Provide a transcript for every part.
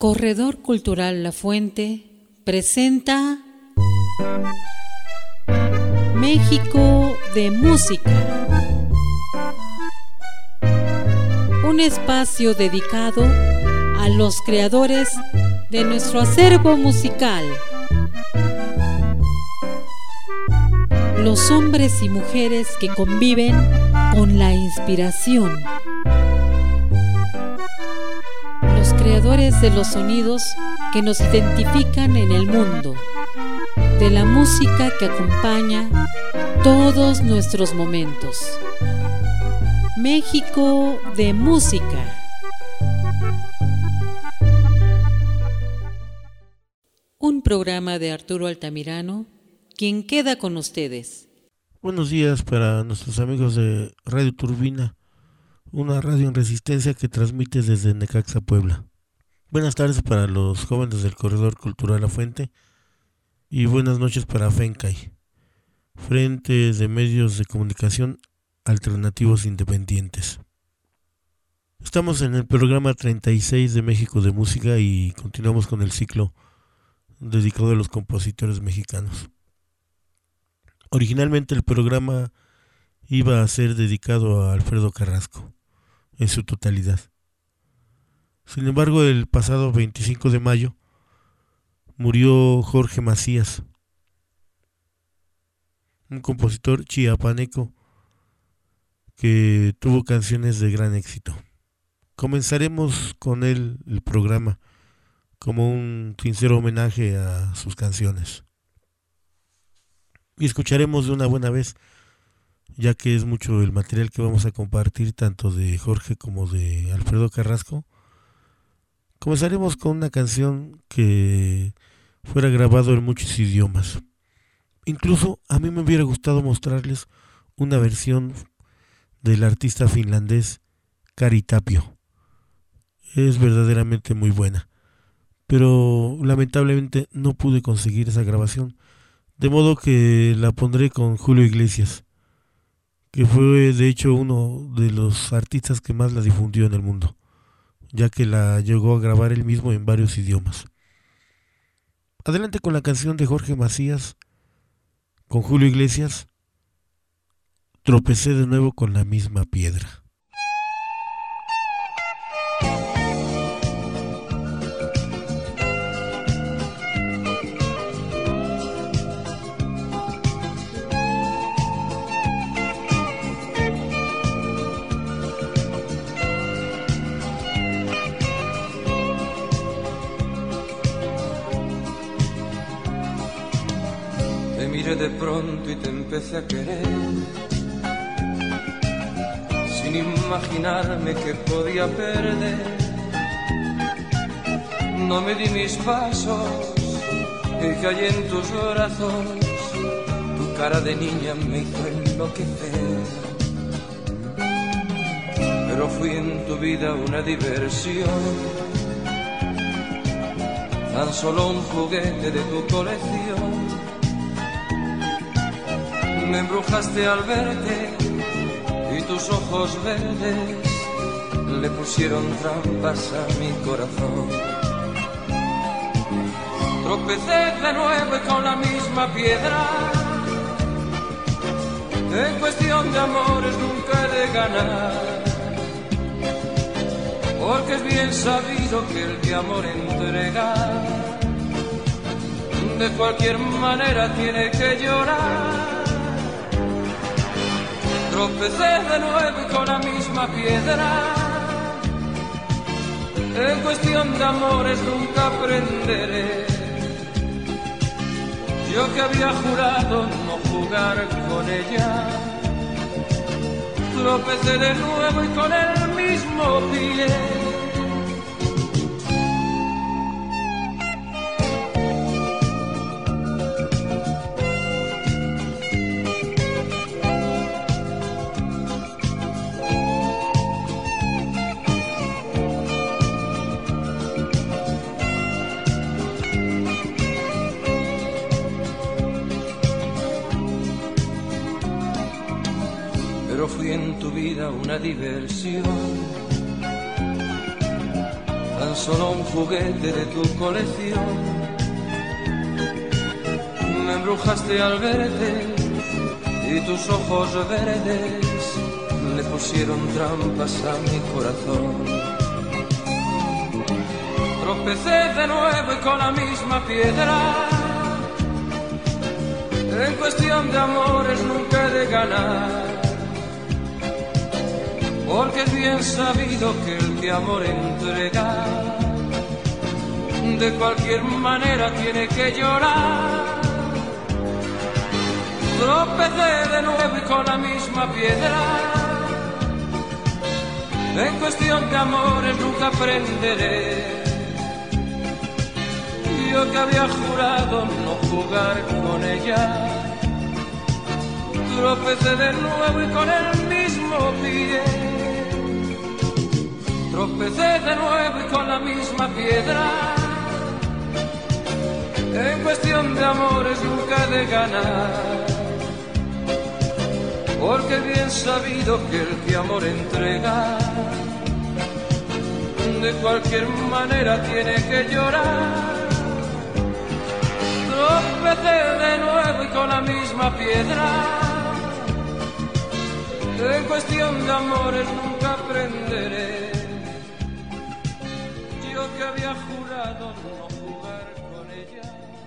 Corredor Cultural La Fuente presenta México de Música, un espacio dedicado a los creadores de nuestro acervo musical, los hombres y mujeres que conviven con la inspiración, los creadores de los sonidos que nos identifican en el mundo, de la música que acompaña todos nuestros momentos. México de Música. Un programa de Arturo Altamirano, quien queda con ustedes. Buenos días para nuestros amigos de Radio Turbina, una radio en resistencia que transmite desde Necaxa, Puebla. Buenas tardes para los jóvenes del Corredor Cultural La Fuente y buenas noches para FENCAI, Frente de Medios de Comunicación Alternativos Independientes. Estamos en el programa 36 de México de Música y continuamos con el ciclo dedicado a los compositores mexicanos. Originalmente el programa iba a ser dedicado a Alfredo Carrasco en su totalidad. Sin embargo, el pasado 25 de mayo murió Jorge Macías, un compositor chiapaneco que tuvo canciones de gran éxito. Comenzaremos con él el programa como un sincero homenaje a sus canciones. Y escucharemos de una buena vez, ya que es mucho el material que vamos a compartir tanto de Jorge como de Alfredo Carrasco. Comenzaremos con una canción que fuera grabado en muchos idiomas. Incluso a mí me hubiera gustado mostrarles una versión del artista finlandés Kari Tapio. Es verdaderamente muy buena, pero lamentablemente no pude conseguir esa grabación, de modo que la pondré con Julio Iglesias, que fue de hecho uno de los artistas que más la difundió en el mundo, ya que la llegó a grabar él mismo en varios idiomas. Adelante con la canción de Jorge Macías, con Julio Iglesias, Tropecé de nuevo con la misma piedra. Te miré de pronto y te empecé a querer, sin imaginarme que podía perder. No me di mis pasos y caí en tus brazos. Tu cara de niña me hizo enloquecer. Pero fui en tu vida una diversión, tan solo un juguete de tu colección. Me embrujaste al verte y tus ojos verdes le pusieron trampas a mi corazón. Tropecé de nuevo y con la misma piedra. En cuestión de amores nunca he de ganar, porque es bien sabido que el que amor entrega de cualquier manera tiene que llorar. Tropecé de nuevo y con la misma piedra. En cuestión de amores nunca aprenderé. Yo que había jurado no jugar con ella. Tropecé de nuevo y con el mismo pie. Pero fui en tu vida una diversión, tan tan solo un juguete de tu colección. Me embrujaste al verte y tus ojos verdes le pusieron trampas a mi corazón. Tropecé de nuevo y con la misma piedra. En cuestión de amores nunca he de ganar, porque es bien sabido que el que amor entrega de cualquier manera tiene que llorar. Tropecé de nuevo y con la misma piedra. En cuestión de amores nunca aprenderé. Yo que había jurado no jugar con ella. Tropecé de nuevo y con el mismo pie. Tropecé de nuevo y con la misma piedra. En cuestión de amores nunca he de ganar, porque es bien sabido que el que amor entrega de cualquier manera tiene que llorar. Tropecé de nuevo y con la misma piedra. En cuestión de amores nunca aprenderé. Yo que había jurado no jugar con ella.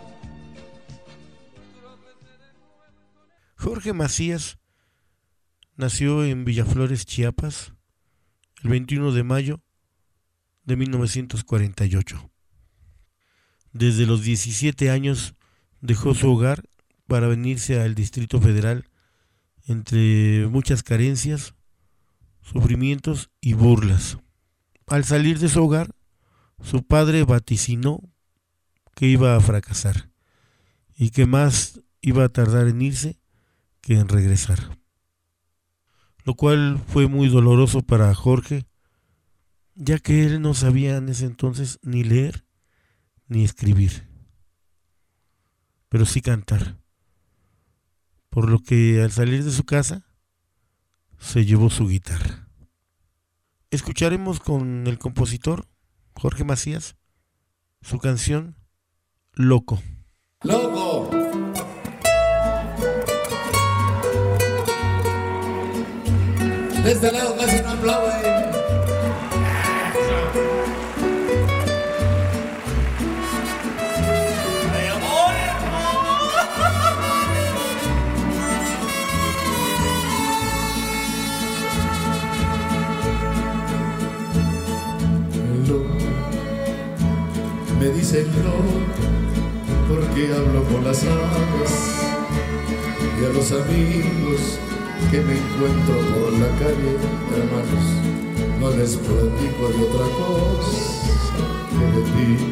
Jorge Macías nació en Villaflores, Chiapas, el 21 de mayo de 1948. Desde los 17 años dejó su hogar para venirse al Distrito Federal entre muchas carencias, sufrimientos y burlas. Al salir de su hogar, su padre vaticinó que iba a fracasar y que más iba a tardar en irse que en regresar, lo cual fue muy doloroso para Jorge, ya que él no sabía en ese entonces ni leer ni escribir, pero sí cantar, por lo que al salir de su casa se llevó su guitarra. Escucharemos con el compositor Jorge Macías su canción Loco. Loco. De este lado casi no aplauden. Me dicen no, porque hablo con las aves y a los amigos que me encuentro por la calle, hermanos, no les platico de otra cosa que de ti.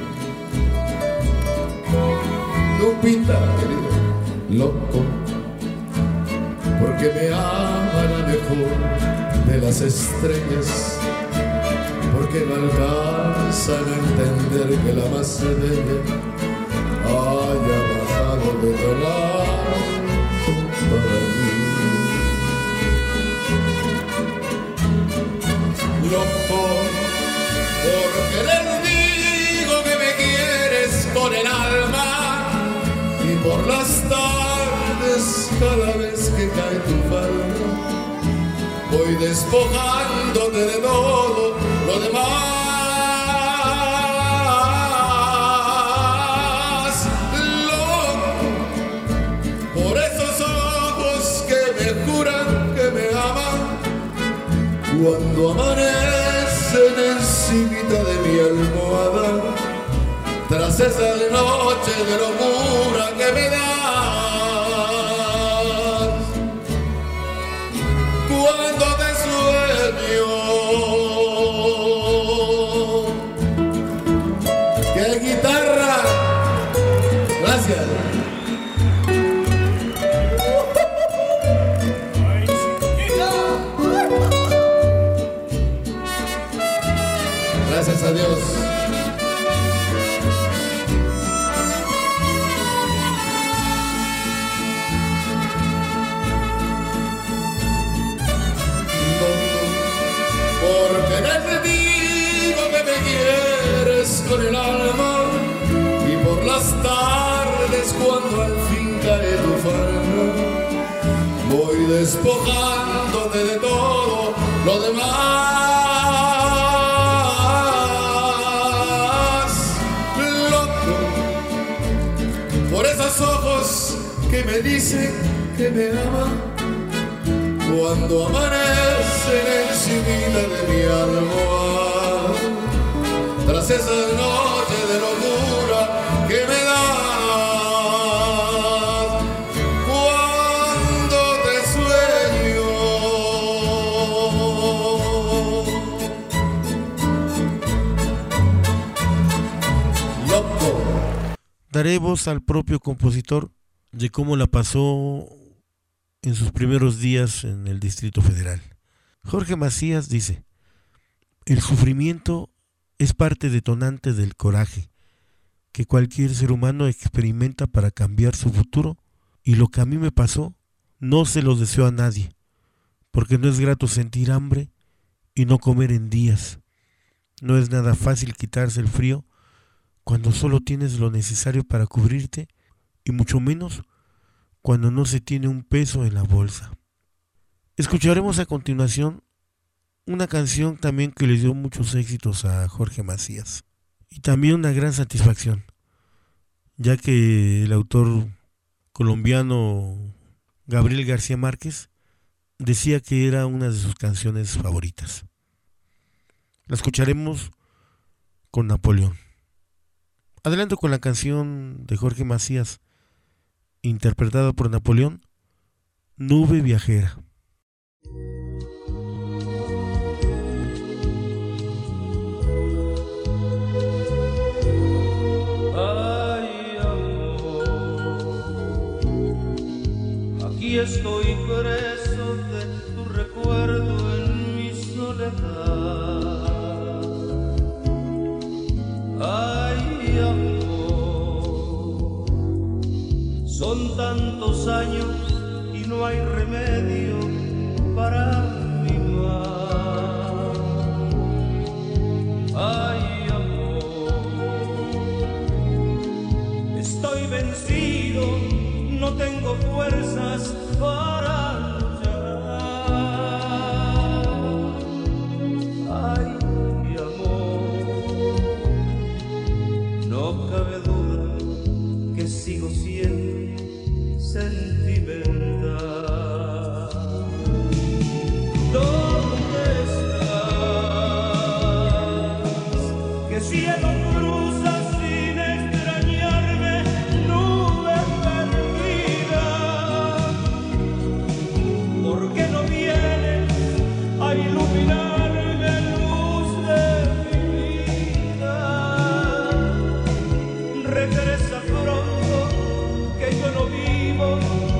Lupita, querida, loco, porque me ama la mejor de las estrellas, porque no alcanzan a entender que la más bella haya bajado de tan alto para mí. Loco, porque les digo que me quieres con el alma, y por las tardes cada vez que cae tu falda voy despojándote de todo lo demás. Loco, por esos ojos que me juran que me aman, cuando amanecen encimita de mi almohada, tras esa noche de locura que me das. Cuando te sueño, ¡qué guitarra! Gracias. Gracias a Dios. Porque les digo que me quieres tardes cuando al fin cae tu falda, voy despojándote de todo lo demás. Loco por esos ojos que me dicen que me aman, cuando amanecen encima de mi almohada, tras esa noche de locura que me das cuando te sueño. Loco. Daré voz al propio compositor de cómo la pasó en sus primeros días en el Distrito Federal. Jorge Macías dice: el sufrimiento es parte detonante del coraje que cualquier ser humano experimenta para cambiar su futuro, y lo que a mí me pasó no se lo deseo a nadie, porque no es grato sentir hambre y no comer en días. No es nada fácil quitarse el frío cuando solo tienes lo necesario para cubrirte, y mucho menos cuando no se tiene un peso en la bolsa. Escucharemos a continuación una canción también que le dio muchos éxitos a Jorge Macías, y también una gran satisfacción, ya que el autor colombiano Gabriel García Márquez decía que era una de sus canciones favoritas. La escucharemos con Napoleón. Adelanto con la canción de Jorge Macías, interpretada por Napoleón, Nube Viajera. Ay, amor, aquí estoy preso de tu recuerdo en mi soledad. Ay, amor, son tantos años y no hay remedio para mi mal. Ay, amor, estoy vencido, no tengo fuerzas para luchar. Ay, amor, no cabe duda que sigo siendo sentimental. ¿Dónde estás? ¿Qué cielo cruzas sin extrañarme, nube perdida? ¿Por qué no vienes a iluminarme, luz de mi vida? Regresa pronto, que yo no vivo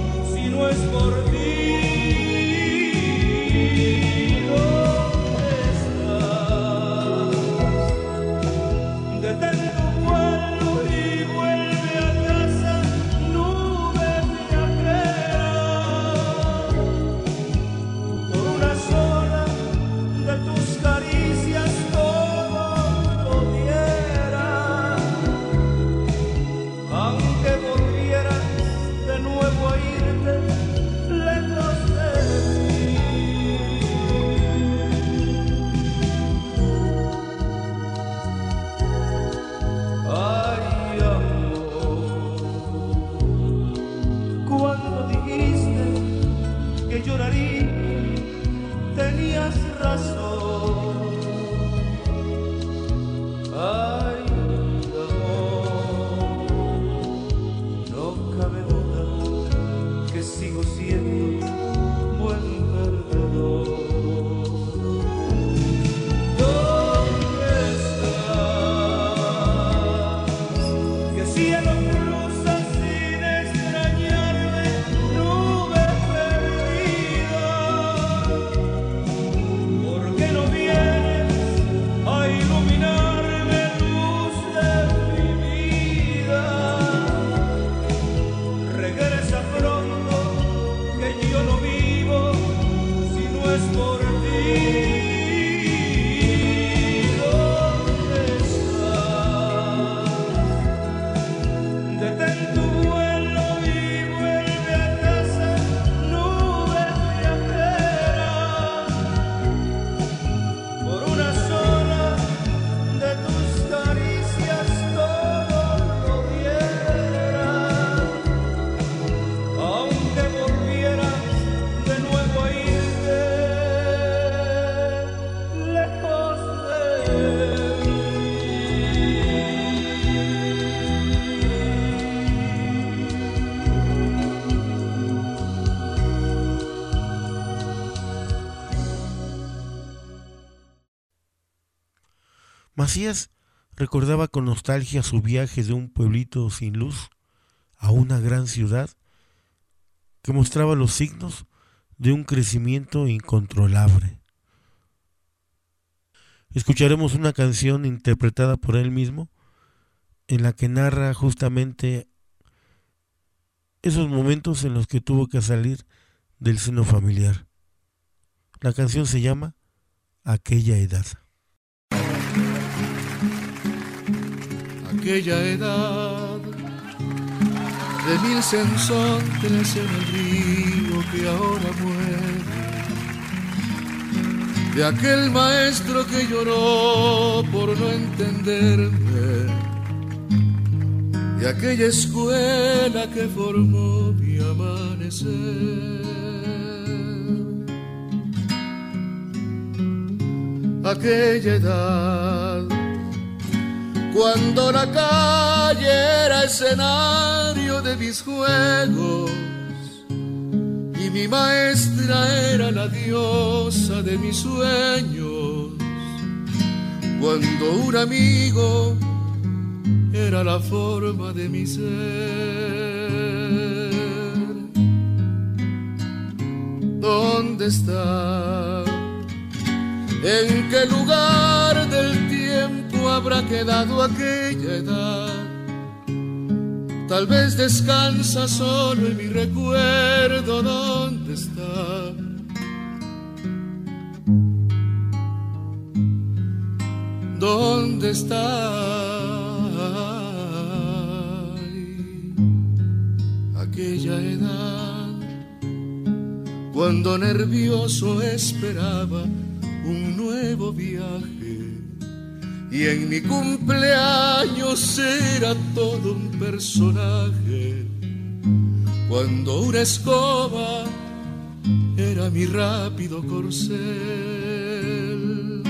Macías recordaba con nostalgia su viaje de un pueblito sin luz a una gran ciudad que mostraba los signos de un crecimiento incontrolable. Escucharemos una canción interpretada por él mismo en la que narra justamente esos momentos en los que tuvo que salir del seno familiar. La canción se llama Aquella edad. Aquella edad de 1000 sensontes en el río que ahora muere, de aquel maestro que lloró por no entenderme, de aquella escuela que formó mi amanecer. Aquella edad, cuando la calle era escenario de mis juegos y mi maestra era la diosa de mis sueños, cuando un amigo era la forma de mi ser. ¿Dónde está? ¿En qué lugar del tiempo habrá quedado aquella edad? Tal vez descansa solo en mi recuerdo. ¿Dónde está? ¿Dónde está? Aquella edad, cuando nervioso esperaba un nuevo viaje y en mi cumpleaños era todo un personaje, cuando una escoba era mi rápido corcel.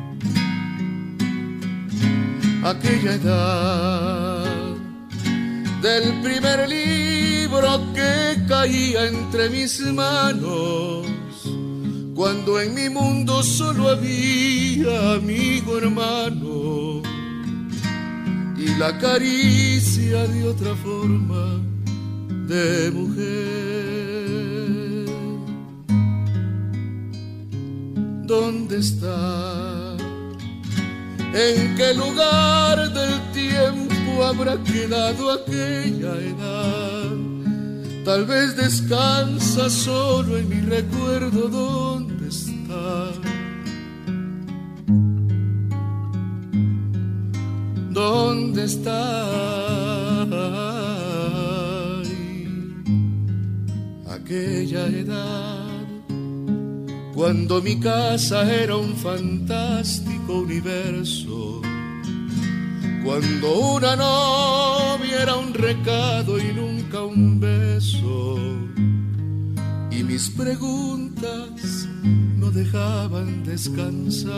Aquella edad del primer libro que caía entre mis manos, cuando en mi mundo solo había amigo, hermano, y la caricia de otra forma de mujer. ¿Dónde está? ¿En qué lugar del tiempo habrá quedado aquella edad? Tal vez descansa solo en mi recuerdo. ¿Dónde está? ¿Dónde está? Aquella edad, cuando mi casa era un fantástico universo, cuando una novia era un recado y nunca un beso, y mis preguntas no dejaban descansar.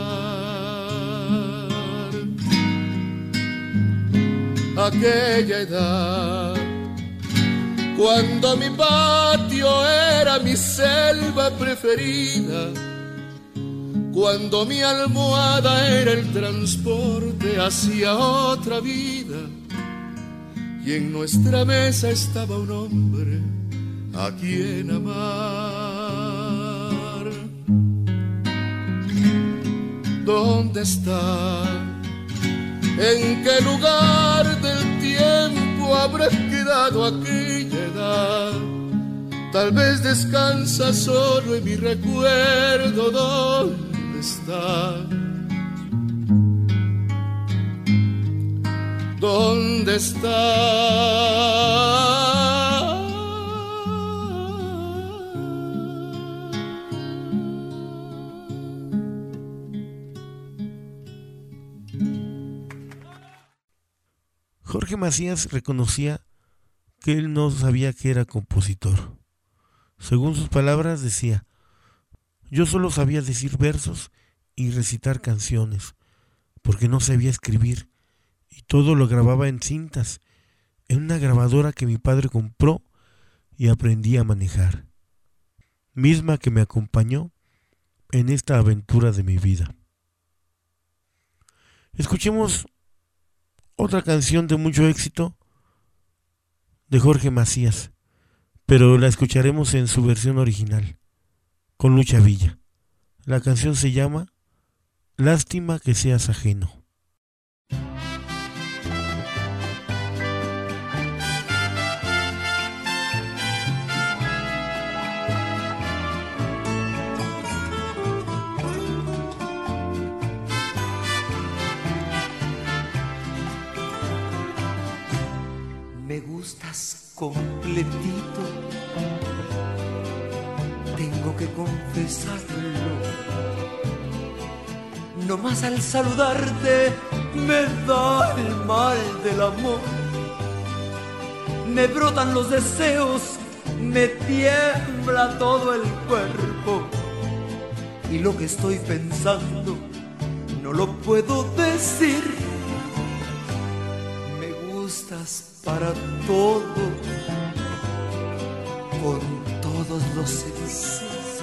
Aquella edad, cuando mi patio era mi selva preferida, cuando mi almohada era el transporte hacia otra vida, y en nuestra mesa estaba un hombre a quien amar. ¿Dónde está? ¿En qué lugar del tiempo habrá quedado aquella edad? Tal vez descansa solo en mi recuerdo. ¿Dónde está? ¿Dónde está? Jorge Macías reconocía que él no sabía que era compositor. Según sus palabras decía: yo solo sabía decir versos y recitar canciones, porque no sabía escribir, y todo lo grababa en cintas, en una grabadora que mi padre compró y aprendí a manejar, misma que me acompañó en esta aventura de mi vida. Escuchemos otra canción de mucho éxito de Jorge Macías, pero la escucharemos en su versión original, con Lucha Villa. La canción se llama Lástima que seas ajeno. Me gustas completito, tengo que confesarlo. Nomás al saludarte me da el mal del amor. Me brotan los deseos, me tiembla todo el cuerpo. Y lo que estoy pensando no lo puedo decir. Me gustas para todo, con todos los excesos.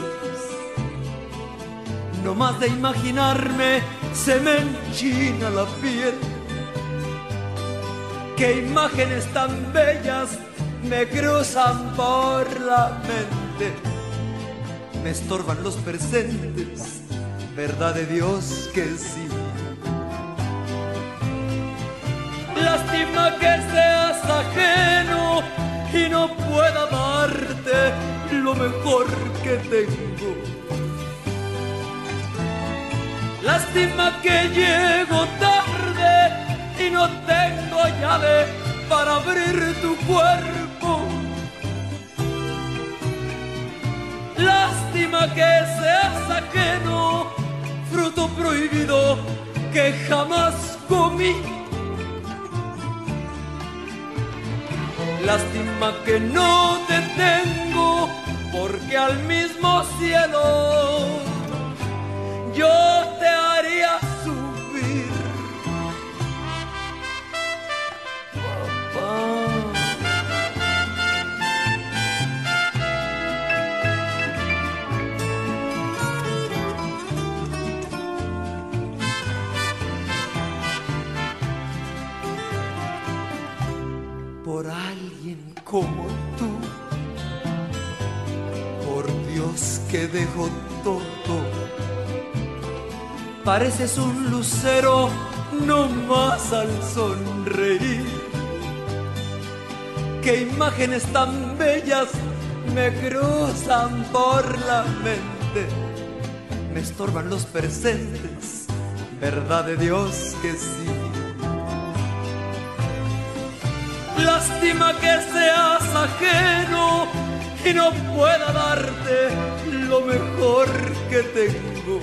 No más de imaginarme se me enchina la piel. Qué imágenes tan bellas me cruzan por la mente. Me estorban los presentes, verdad de Dios que sí. Lástima que seas ajeno y no pueda darte lo mejor que tengo. Lástima que llego tarde y no tengo llave para abrir tu cuerpo. Lástima que seas ajeno, fruto prohibido que jamás comí. Lástima que no te tengo, porque al mismo cielo yo te haría subir. Papá. Por alguien como tú, por Dios que dejo todo. Pareces un lucero no más al sonreír. Qué imágenes tan bellas me cruzan por la mente. Me estorban los presentes, verdad de Dios que sí. Lástima que seas ajeno y no pueda darte lo mejor que tengo.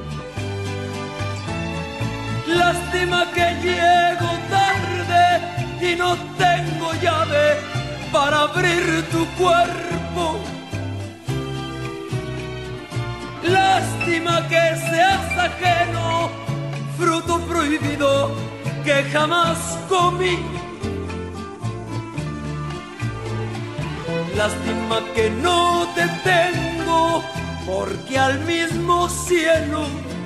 Lástima que llego tarde y no tengo llave para abrir tu cuerpo. Lástima que seas ajeno, fruto prohibido que jamás comí. Lástima que no te tengo, porque al mismo cielo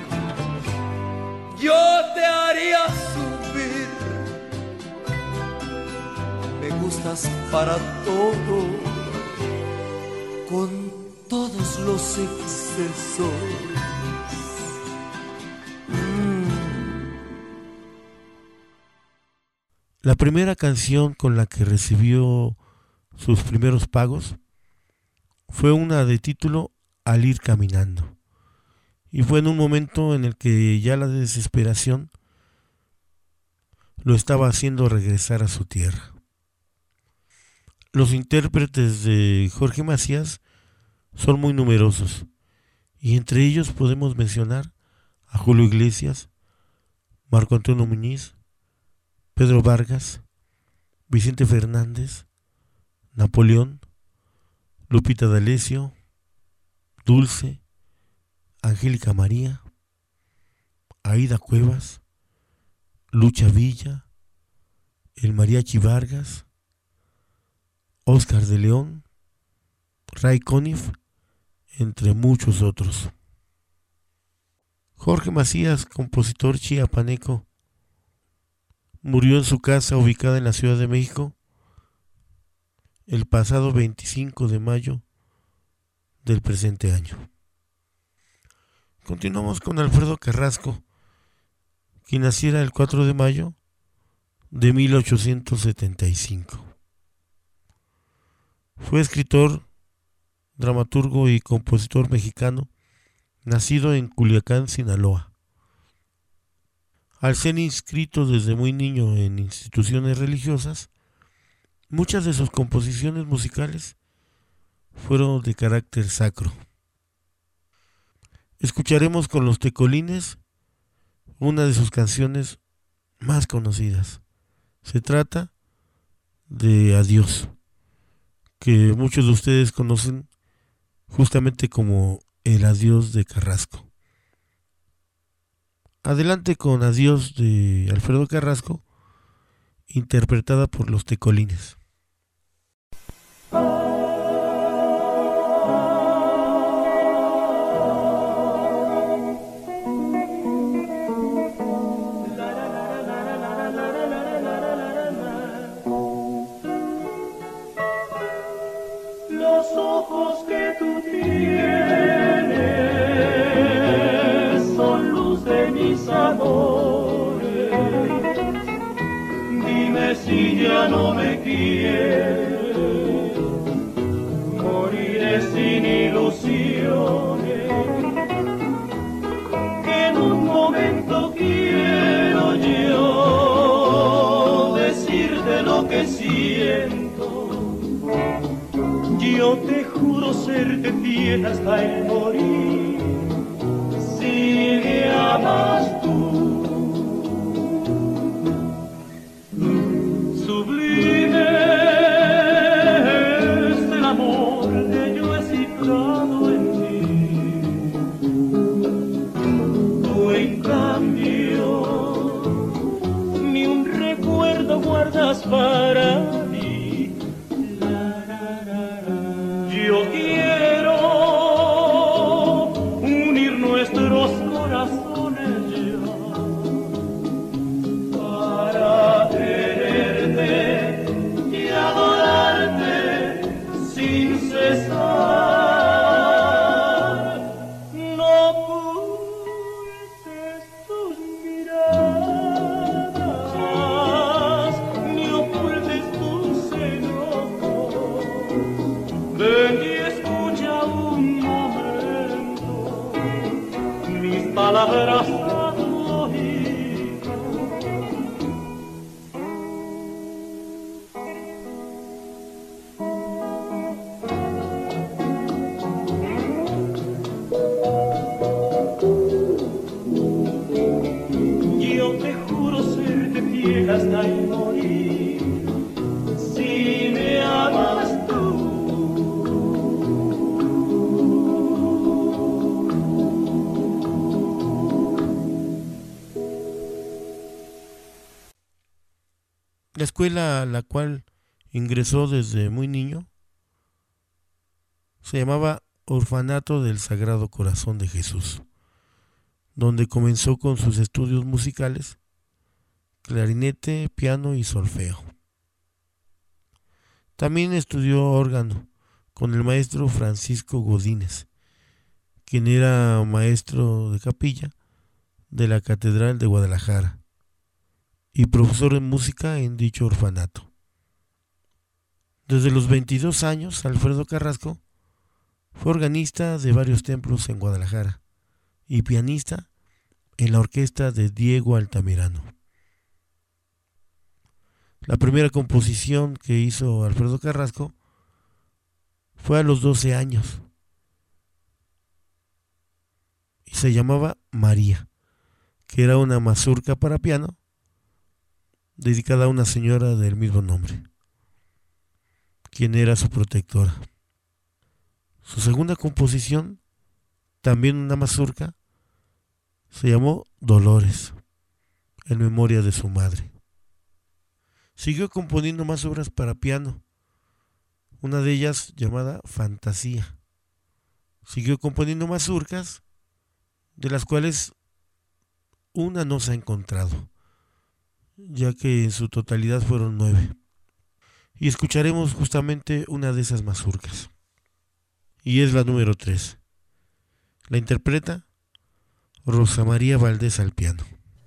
yo te haría subir. Me gustas para todo, con todos los excesos. La primera canción con la que recibió sus primeros pagos fue una de título Al ir caminando, y fue en un momento en el que ya la desesperación lo estaba haciendo regresar a su tierra. Los intérpretes de Jorge Macías son muy numerosos, y entre ellos podemos mencionar a Julio Iglesias, Marco Antonio Muñiz, Pedro Vargas, Vicente Fernández, Napoleón, Lupita D'Alessio, Dulce, Angélica María, Aida Cuevas, Lucha Villa, el Mariachi Vargas, Óscar de León, Ray Conniff, entre muchos otros. Jorge Macías, compositor chiapaneco, Murió en su casa ubicada en la Ciudad de México el pasado 25 de mayo del presente año. Continuamos con Alfredo Carrasco, quien naciera el 4 de mayo de 1875. Fue escritor, dramaturgo y compositor mexicano, nacido en Culiacán, Sinaloa. Al ser inscrito desde muy niño en instituciones religiosas, muchas de sus composiciones musicales fueron de carácter sacro. Escucharemos con los Tecolines una de sus canciones más conocidas. Se trata de Adiós, que muchos de ustedes conocen justamente como el Adiós de Carrasco. Adelante con Adiós de Alfredo Carrasco, interpretada por los Tecolines. Los ojos que tú tienes son luz de mis amores. Dime si ya no me quieres, moriré sin ilusiones. En un momento quiero yo decirte lo que siento. Yo te juro serte fiel hasta el morir, si me amas tú. Sublime es el amor que yo he cifrado en ti. Tú en cambio ni un recuerdo guardas para mí. Yo quiero unir nuestros corazones ya, para tenerte y adorarte sin cesar. No ocultes tus miradas, ni ocultes tus enojos. Ven y escucha un momento mis palabras a tu oído. Yo te juro serte fiel hasta el morir, si me amas tú. La escuela a la cual ingresó desde muy niño se llamaba Orfanato del Sagrado Corazón de Jesús, donde comenzó con sus estudios musicales, clarinete, piano y solfeo. También estudió órgano con el maestro Francisco Godínez, quien era maestro de capilla de la Catedral de Guadalajara y profesor de música en dicho orfanato. Desde los 22 años, Alfredo Carrasco fue organista de varios templos en Guadalajara y pianista en la orquesta de Diego Altamirano. La primera composición que hizo Alfredo Carrasco fue a los 12 años y se llamaba María, que era una mazurca para piano dedicada a una señora del mismo nombre, quien era su protectora. Su segunda composición, también una mazurca, se llamó Dolores, en memoria de su madre. Siguió componiendo más obras para piano, una de ellas llamada Fantasía. Siguió componiendo mazurcas, de las cuales una no se ha encontrado. ya que en su totalidad fueron 9. Y escucharemos justamente una de esas mazurcas. Y es la número 3. La interpreta Rosa María Valdés al piano.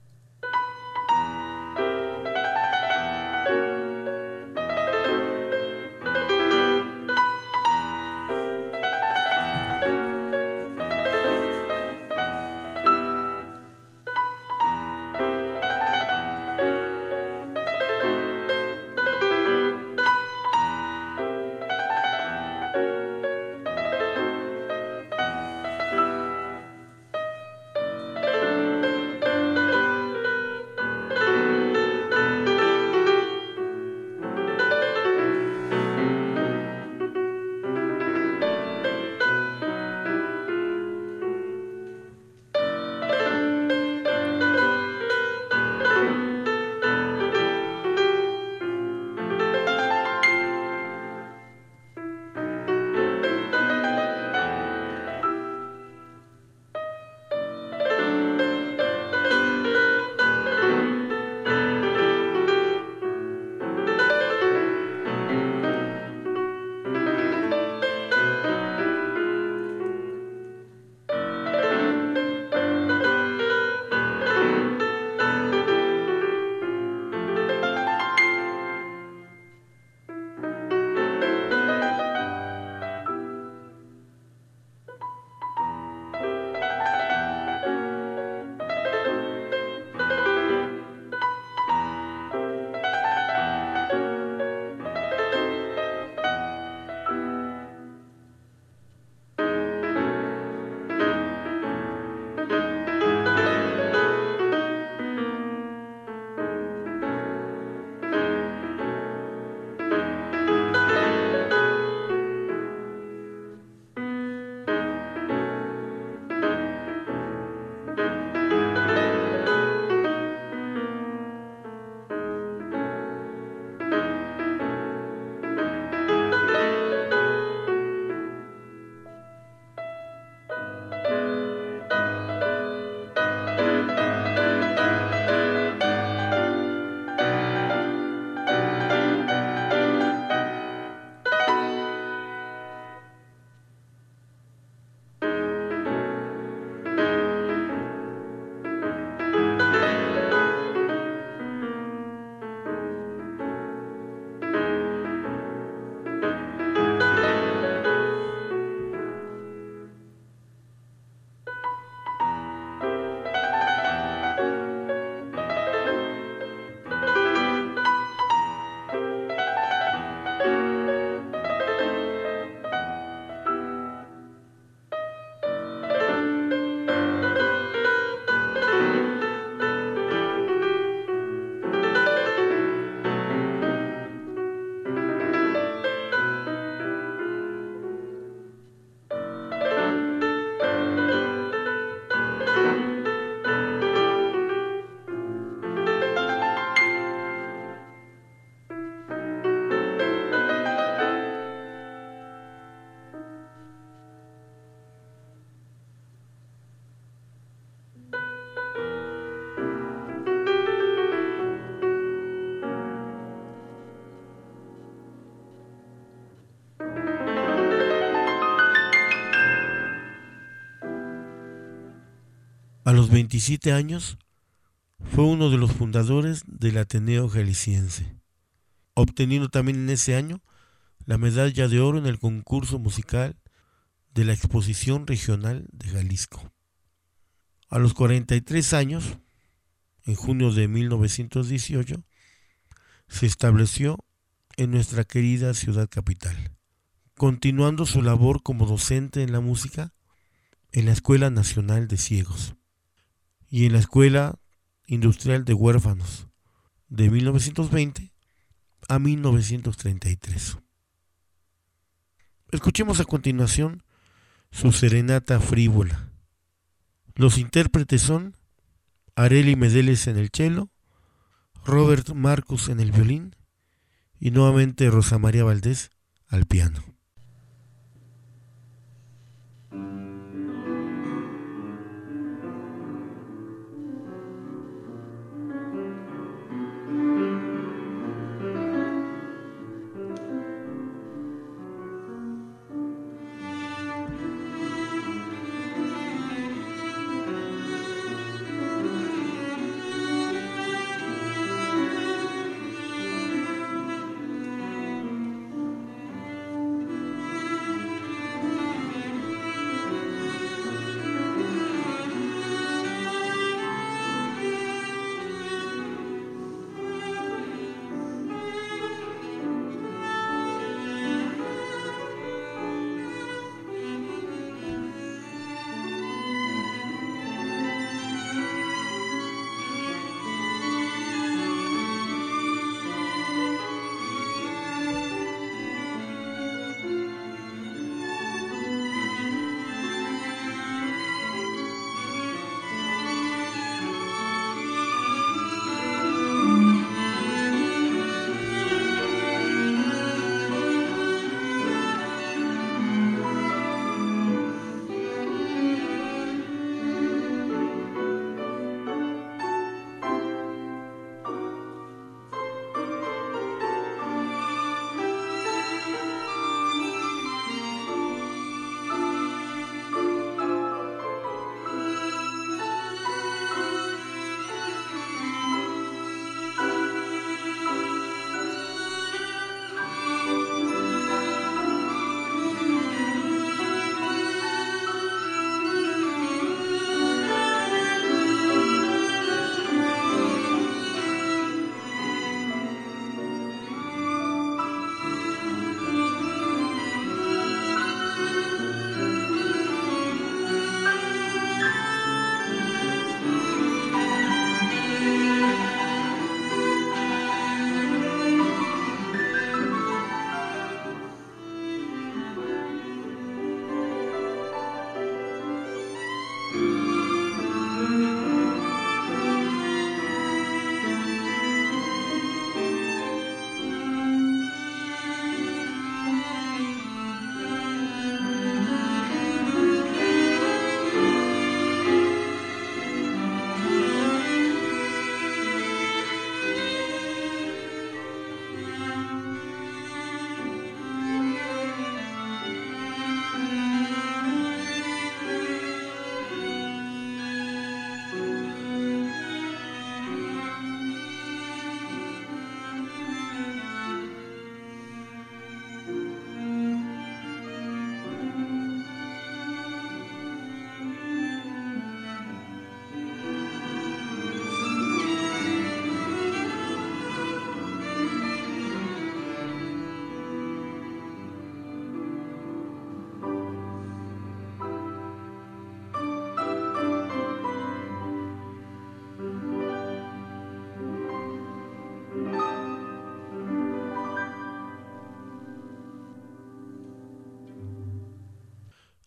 A los 27 años fue uno de los fundadores del Ateneo Jalisciense, obteniendo también en ese año la medalla de oro en el concurso musical de la Exposición Regional de Jalisco. A los 43 años, en junio de 1918, se estableció en nuestra querida ciudad capital, continuando su labor como docente en la música en la Escuela Nacional de Ciegos y en la Escuela Industrial de Huérfanos de 1920 a 1933. Escuchemos a continuación su serenata frívola. Los intérpretes son Arely Medeles en el cello, Robert Marcus en el violín y nuevamente Rosa María Valdés al piano.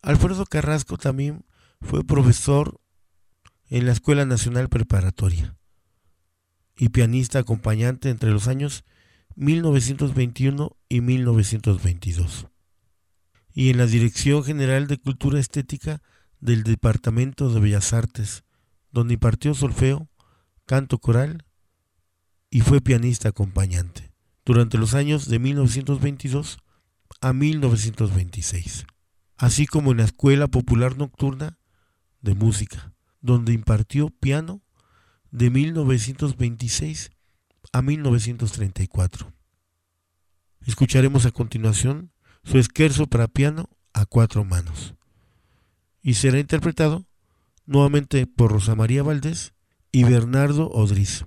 Alfredo Carrasco también fue profesor en la Escuela Nacional Preparatoria y pianista acompañante entre los años 1921 y 1922. Y en la Dirección General de Cultura Estética del Departamento de Bellas Artes, donde impartió solfeo, canto coral y fue pianista acompañante durante los años de 1922 a 1926, así como en la Escuela Popular Nocturna de Música, donde impartió piano de 1926 a 1934. Escucharemos a continuación su scherzo para piano a 4 manos y será interpretado nuevamente por Rosa María Valdés y Bernardo Odriz.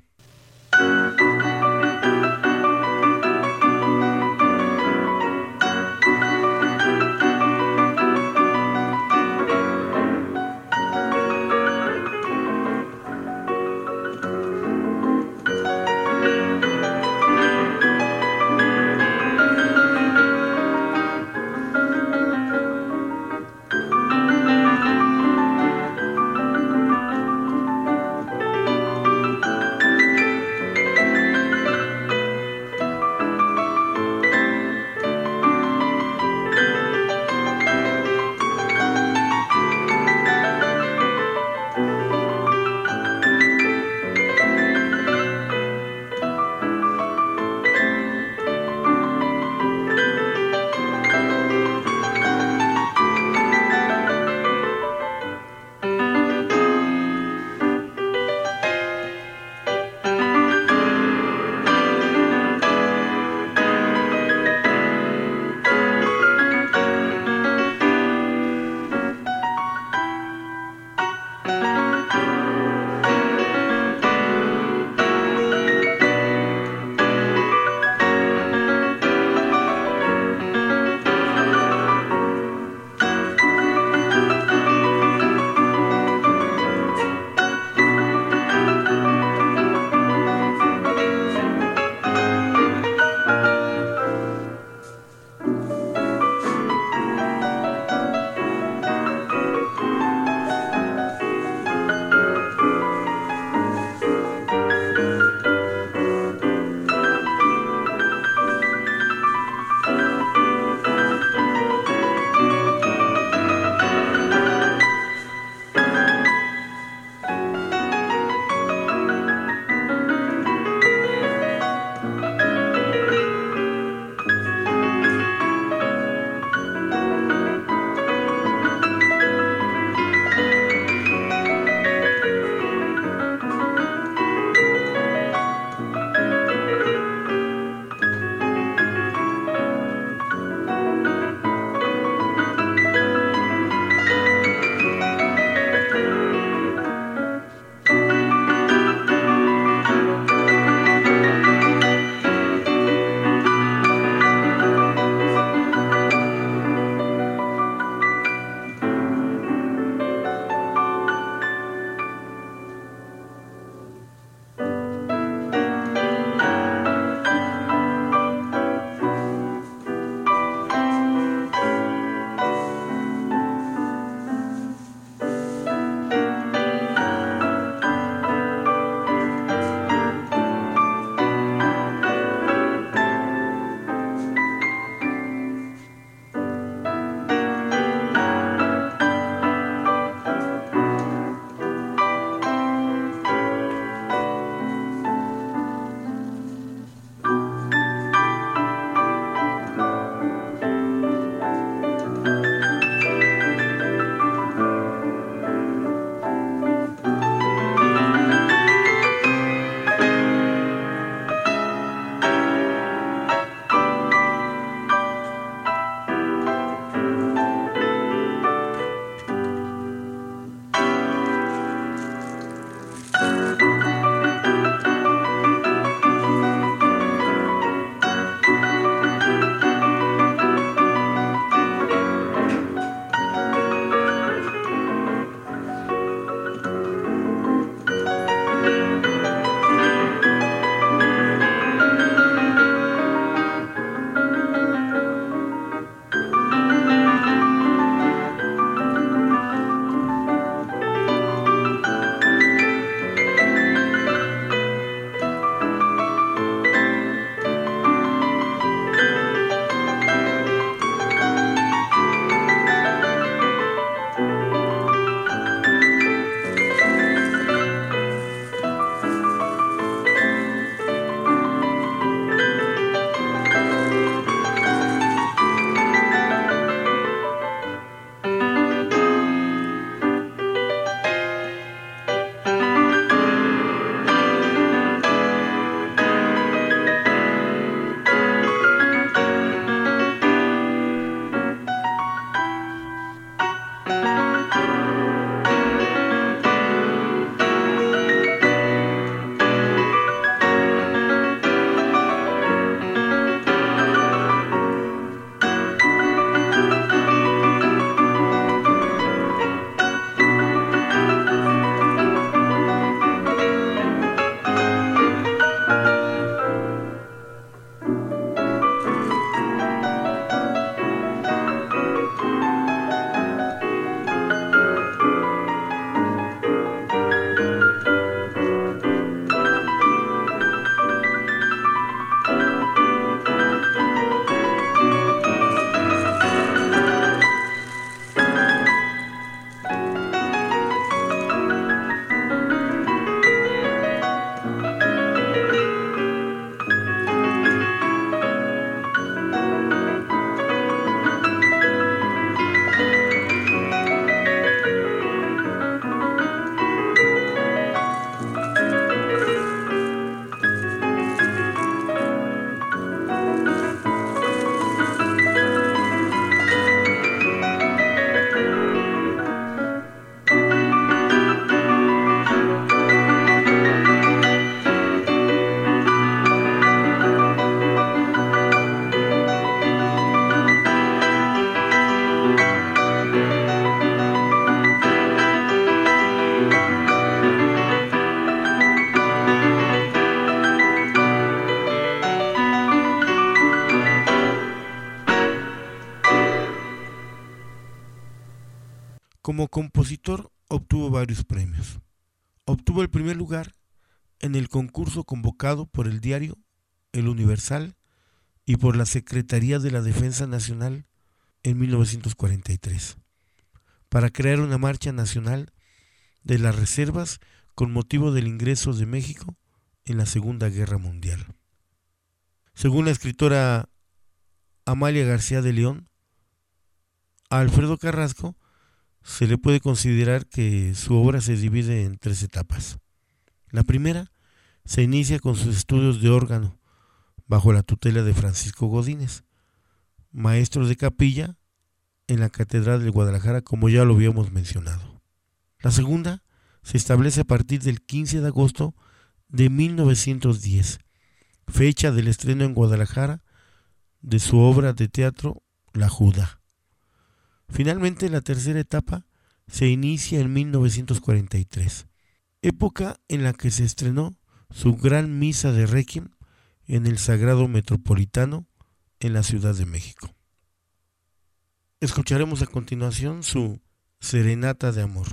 Como compositor obtuvo varios premios. Obtuvo el primer lugar en el concurso convocado por el diario El Universal y por la Secretaría de la Defensa Nacional en 1943, para crear una marcha nacional de las reservas con motivo del ingreso de México en la Segunda Guerra Mundial. Según la escritora Amalia García de León, a Alfredo Carrasco se le puede considerar que su obra se divide en 3 etapas. La primera se inicia con sus estudios de órgano, bajo la tutela de Francisco Godínez, maestro de capilla en la Catedral de Guadalajara, como ya lo habíamos mencionado. La segunda se establece a partir del 15 de agosto de 1910, fecha del estreno en Guadalajara de su obra de teatro La Judá. Finalmente, la tercera etapa se inicia en 1943, época en la que se estrenó su gran misa de Requiem en el Sagrado Metropolitano en la Ciudad de México. Escucharemos a continuación su Serenata de Amor.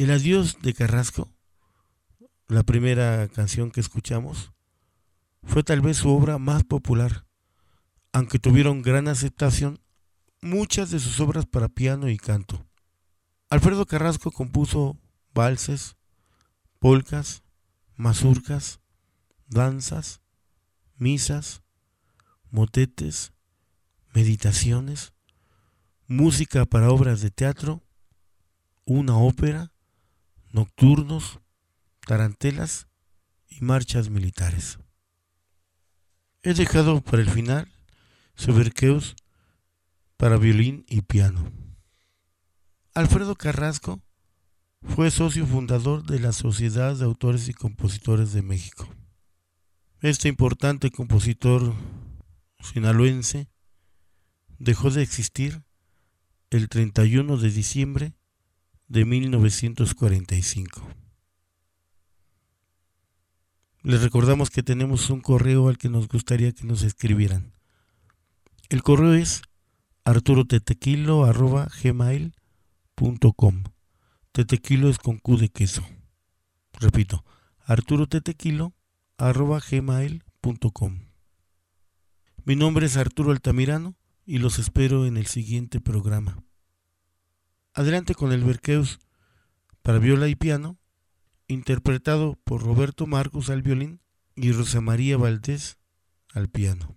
El adiós de Carrasco, la primera canción que escuchamos, fue tal vez su obra más popular, aunque tuvieron gran aceptación muchas de sus obras para piano y canto. Alfredo Carrasco compuso valses, polcas, mazurcas, danzas, misas, motetes, meditaciones, música para obras de teatro, una ópera, nocturnos, tarantelas y marchas militares. He dejado para el final su Berceuse para violín y piano. Alfredo Carrasco fue socio fundador de la Sociedad de Autores y Compositores de México. Este importante compositor sinaloense dejó de existir el 31 de diciembre de 1945. Les recordamos que tenemos un correo al que nos gustaría que nos escribieran. El correo es arturotetequilo@gmail.com. Tetequilo es con Q de queso. Repito, arturotetequilo@gmail.com. Mi nombre es Arturo Altamirano y los espero en el siguiente programa. Adelante con el Berceuse para viola y piano, interpretado por Roberto Marcos al violín y Rosa María Valdés al piano.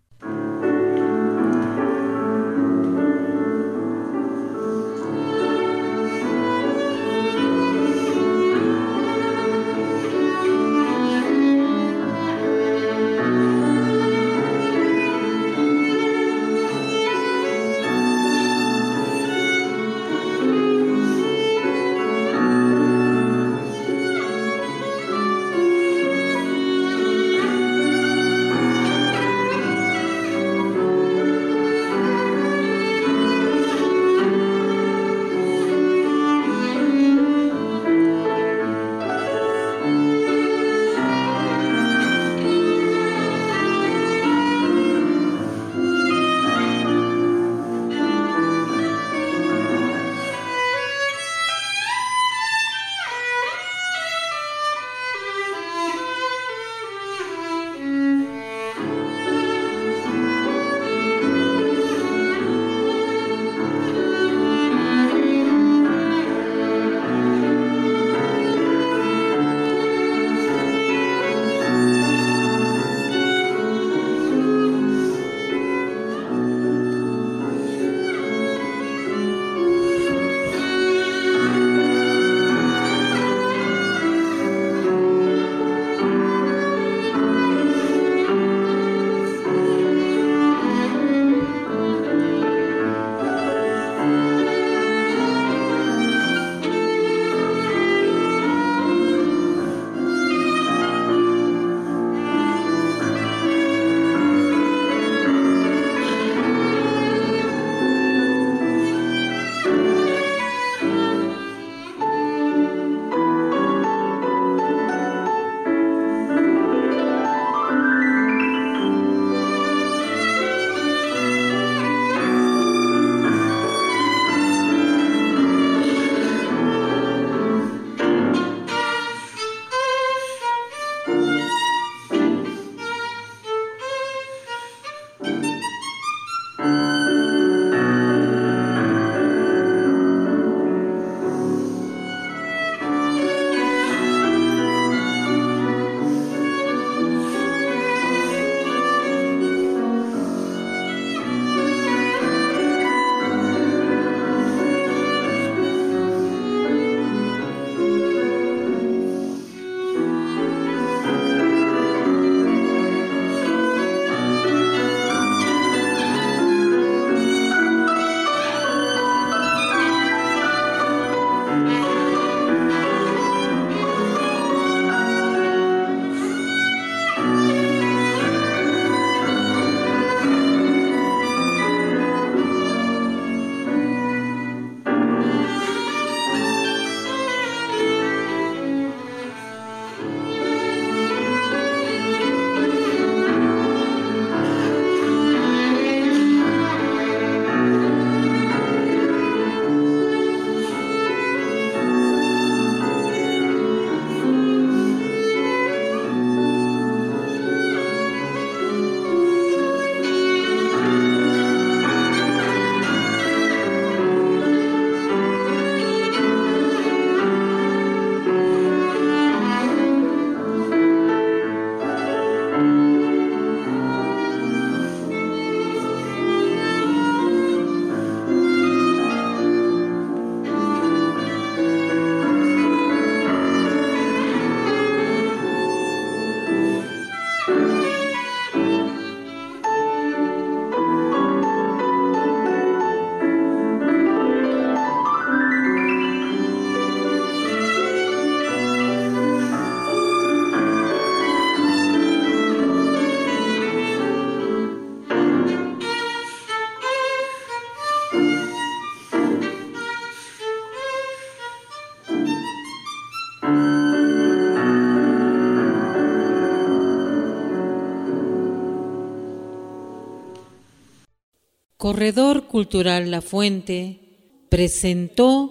Corredor Cultural La Fuente presentó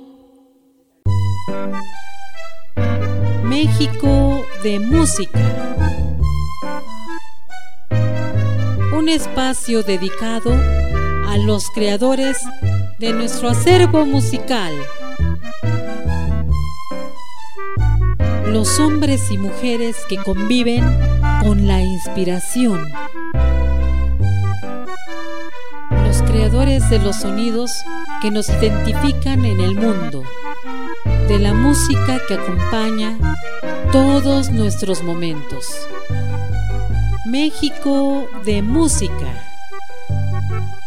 México de Música, un espacio dedicado a los creadores de nuestro acervo musical, los hombres y mujeres que conviven con la inspiración, los creadores de los sonidos que nos identifican en el mundo, de la música que acompaña todos nuestros momentos. México de Música.